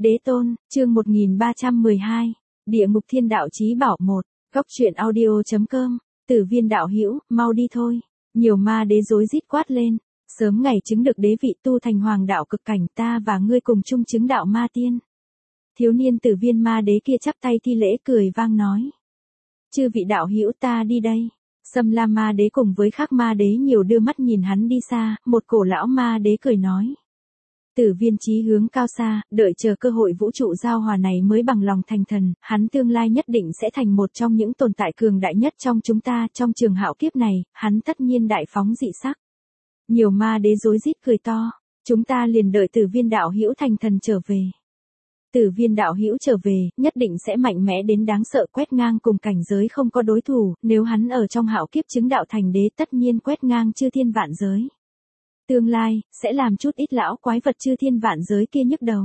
Đế tôn, chương 1312. Địa ngục thiên đạo chí bảo 1. Góc truyện audio.com. Tử Viên đạo hữu, mau đi thôi. Nhiều ma đế rối rít quát lên. Sớm ngày chứng được đế vị tu thành hoàng đạo cực cảnh, ta và ngươi cùng chung chứng đạo ma tiên. Thiếu niên Tử Viên ma đế kia chắp tay thi lễ cười vang nói. Chư vị đạo hữu, ta đi đây. Sâm La ma đế cùng với khác ma đế nhiều đưa mắt nhìn hắn đi xa, một cổ lão ma đế cười nói. Tử Viên chí hướng cao xa, đợi chờ cơ hội vũ trụ giao hòa này mới bằng lòng thành thần, hắn tương lai nhất định sẽ thành một trong những tồn tại cường đại nhất trong chúng ta, trong trường hạo kiếp này, hắn tất nhiên đại phóng dị sắc. Nhiều ma đế rối rít cười to, chúng ta liền đợi Tử Viên đạo hữu thành thần trở về. Tử Viên đạo hữu trở về, nhất định sẽ mạnh mẽ đến đáng sợ, quét ngang cùng cảnh giới không có đối thủ, nếu hắn ở trong hạo kiếp chứng đạo thành đế tất nhiên quét ngang chư thiên vạn giới. Tương lai, sẽ làm chút ít lão quái vật chư thiên vạn giới kia nhức đầu.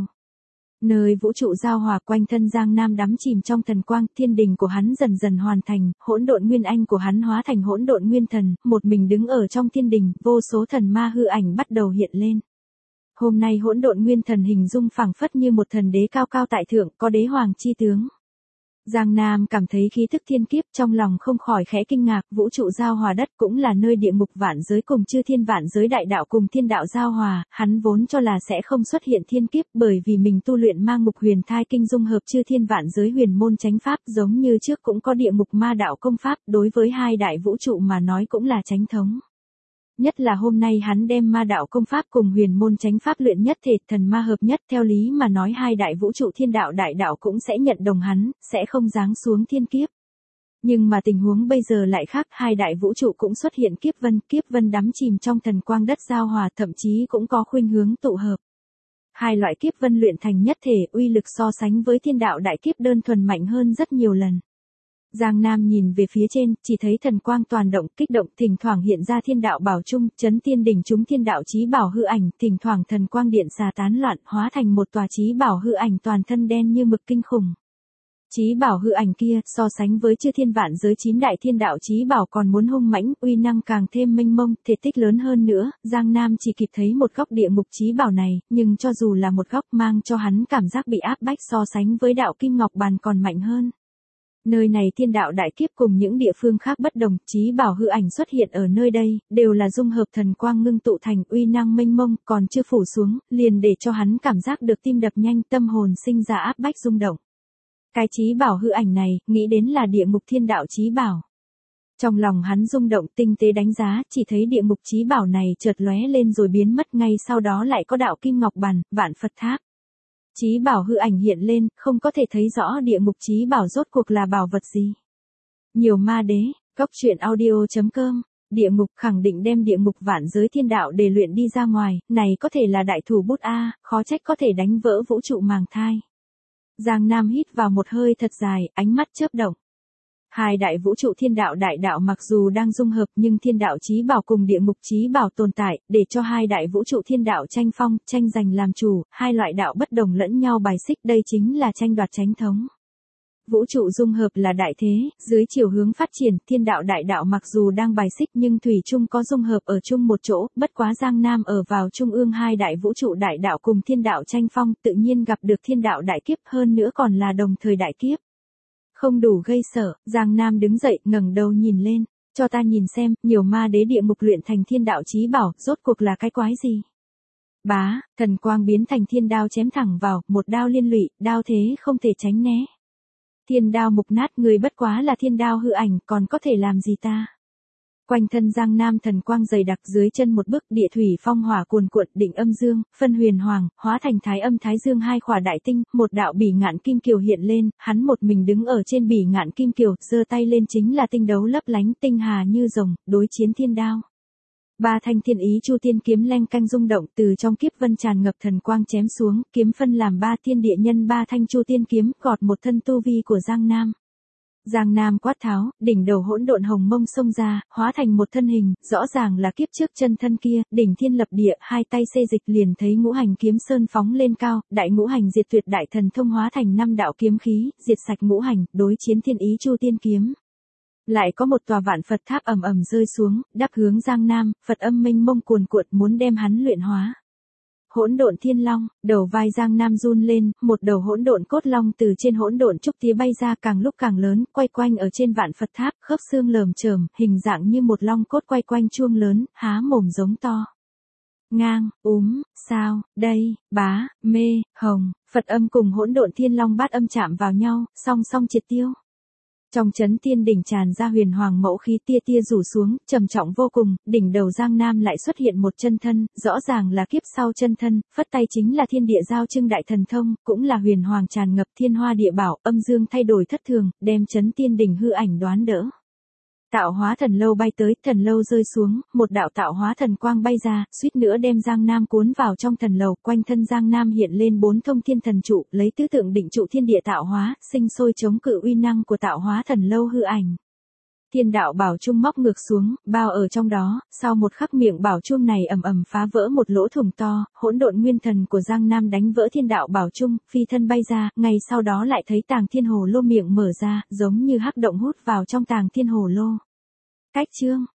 Nơi vũ trụ giao hòa quanh thân Giang Nam đắm chìm trong thần quang, thiên đình của hắn dần dần hoàn thành, hỗn độn nguyên anh của hắn hóa thành hỗn độn nguyên thần, một mình đứng ở trong thiên đình, vô số thần ma hư ảnh bắt đầu hiện lên. Hôm nay hỗn độn nguyên thần hình dung phảng phất như một thần đế cao cao tại thượng, có đế hoàng chi tướng. Giang Nam cảm thấy khí thức thiên kiếp, trong lòng không khỏi khẽ kinh ngạc, vũ trụ giao hòa đất cũng là nơi địa ngục vạn giới cùng chư thiên vạn giới đại đạo cùng thiên đạo giao hòa, hắn vốn cho là sẽ không xuất hiện thiên kiếp bởi vì mình tu luyện mang ngục huyền thai kinh dung hợp chư thiên vạn giới huyền môn chánh pháp, giống như trước cũng có địa ngục ma đạo công pháp, đối với hai đại vũ trụ mà nói cũng là chánh thống. Nhất là hôm nay hắn đem ma đạo công pháp cùng huyền môn chánh pháp luyện nhất thể thần ma hợp nhất, theo lý mà nói hai đại vũ trụ thiên đạo đại đạo cũng sẽ nhận đồng hắn, sẽ không giáng xuống thiên kiếp. Nhưng mà tình huống bây giờ lại khác, hai đại vũ trụ cũng xuất hiện kiếp vân đắm chìm trong thần quang đất giao hòa, thậm chí cũng có khuynh hướng tụ hợp. Hai loại kiếp vân luyện thành nhất thể, uy lực so sánh với thiên đạo đại kiếp đơn thuần mạnh hơn rất nhiều lần. Giang Nam nhìn về phía trên, chỉ thấy thần quang toàn động, kích động, thỉnh thoảng hiện ra thiên đạo bảo trung, chấn tiên đỉnh chúng thiên đạo chí bảo hư ảnh, thỉnh thoảng thần quang điện xà tán loạn, hóa thành một tòa chí bảo hư ảnh toàn thân đen như mực kinh khủng. Chí bảo hư ảnh kia, so sánh với chư thiên vạn giới 9 đại thiên đạo chí bảo còn muốn hung mãnh, uy năng càng thêm mênh mông, thể tích lớn hơn nữa, Giang Nam chỉ kịp thấy một góc địa ngục chí bảo này, nhưng cho dù là một góc mang cho hắn cảm giác bị áp bách so sánh với đạo kim ngọc bàn còn mạnh hơn. Nơi này thiên đạo đại kiếp cùng những địa phương khác bất đồng, chí bảo hư ảnh xuất hiện ở nơi đây, đều là dung hợp thần quang ngưng tụ thành uy năng mênh mông, còn chưa phủ xuống, liền để cho hắn cảm giác được tim đập nhanh, tâm hồn sinh ra áp bách rung động. Cái chí bảo hư ảnh này, nghĩ đến là địa ngục thiên đạo chí bảo. Trong lòng hắn rung động, tinh tế đánh giá, chỉ thấy địa ngục chí bảo này chợt lóe lên rồi biến mất, ngay sau đó lại có đạo kim ngọc bàn, vạn Phật tháp. Chí bảo hư ảnh hiện lên, không có thể thấy rõ địa ngục chí bảo rốt cuộc là bảo vật gì. Nhiều ma đế, góc truyện audio.com. Địa ngục khẳng định đem địa ngục vạn giới thiên đạo để luyện đi ra ngoài, này có thể là đại thủ bút A, khó trách có thể đánh vỡ vũ trụ màng thai. Giang Nam hít vào một hơi thật dài, ánh mắt chớp động. Hai đại vũ trụ thiên đạo đại đạo mặc dù đang dung hợp nhưng thiên đạo chí bảo cùng địa ngục chí bảo tồn tại, để cho hai đại vũ trụ thiên đạo tranh phong, tranh giành làm chủ, hai loại đạo bất đồng lẫn nhau bài xích, đây chính là tranh đoạt chánh thống. Vũ trụ dung hợp là đại thế, dưới chiều hướng phát triển, thiên đạo đại đạo mặc dù đang bài xích nhưng thủy chung có dung hợp ở chung một chỗ, bất quá Giang Nam ở vào trung ương hai đại vũ trụ đại đạo cùng thiên đạo tranh phong, tự nhiên gặp được thiên đạo đại kiếp, hơn nữa còn là đồng thời đại kiếp. Không đủ gây sợ, Giang Nam đứng dậy, ngẩng đầu nhìn lên, cho ta nhìn xem, nhiều ma đế địa ngục luyện thành thiên đạo chí bảo, rốt cuộc là cái quái gì? Bá, thần quang biến thành thiên đao chém thẳng vào, một đao liên lụy, đao thế không thể tránh né. Thiên đao mục nát, người bất quá là thiên đao hư ảnh, còn có thể làm gì ta? Quanh thân Giang Nam thần quang dày đặc, dưới chân một bức địa thủy phong hỏa cuồn cuộn, định âm dương, phân huyền hoàng, hóa thành thái âm thái dương hai khỏa đại tinh, một đạo bỉ ngạn kim kiều hiện lên, hắn một mình đứng ở trên bỉ ngạn kim kiều, giơ tay lên chính là tinh đấu lấp lánh, tinh hà như rồng, đối chiến thiên đao. Ba thanh thiên ý chu tiên kiếm leng canh rung động, từ trong kiếp vân tràn ngập thần quang chém xuống, kiếm phân làm ba thiên địa nhân ba thanh chu tiên kiếm, gọt một thân tu vi của Giang Nam. Giang Nam quát tháo, đỉnh đầu hỗn độn hồng mông xông ra, hóa thành một thân hình, rõ ràng là kiếp trước chân thân kia, đỉnh thiên lập địa, hai tay xê dịch liền thấy ngũ hành kiếm sơn phóng lên cao, đại ngũ hành diệt tuyệt đại thần thông hóa thành 5 đạo kiếm khí, diệt sạch ngũ hành, đối chiến thiên ý chu tiên kiếm. Lại có một tòa vạn Phật tháp ầm ầm rơi xuống, đáp hướng Giang Nam, Phật âm mênh mông cuồn cuộn muốn đem hắn luyện hóa. Hỗn độn thiên long, đầu vai Giang Nam run lên, một đầu hỗn độn cốt long từ trên hỗn độn trúc tía bay ra càng lúc càng lớn, quay quanh ở trên vạn Phật tháp, khớp xương lởm chởm, hình dạng như một long cốt quay quanh chuông lớn, há mồm giống to. Ngang, sao, đây, bá, mê, hồng, Phật âm cùng hỗn độn thiên long bát âm chạm vào nhau, song song triệt tiêu. Trong chấn tiên đỉnh tràn ra huyền hoàng mẫu khí tia tia rủ xuống, trầm trọng vô cùng, đỉnh đầu Giang Nam lại xuất hiện một chân thân, rõ ràng là kiếp sau chân thân, phất tay chính là thiên địa giao trưng đại thần thông, cũng là huyền hoàng tràn ngập thiên hoa địa bảo, âm dương thay đổi thất thường, đem chấn tiên đỉnh hư ảnh đoán đỡ. Tạo hóa thần lâu bay tới, thần lâu rơi xuống, một đạo tạo hóa thần quang bay ra, suýt nữa đem Giang Nam cuốn vào trong thần lầu, quanh thân Giang Nam hiện lên 4 thông thiên thần trụ, lấy tứ tượng định trụ thiên địa tạo hóa, sinh sôi chống cự uy năng của tạo hóa thần lâu hư ảnh. Thiên đạo bảo chung móc ngược xuống, bao ở trong đó, sau một khắc miệng bảo chung này ầm ầm phá vỡ một lỗ thủng to, hỗn độn nguyên thần của Giang Nam đánh vỡ thiên đạo bảo chung, phi thân bay ra, ngay sau đó lại thấy tàng thiên hồ lô miệng mở ra, giống như hắc động hút vào trong tàng thiên hồ lô. Cách chương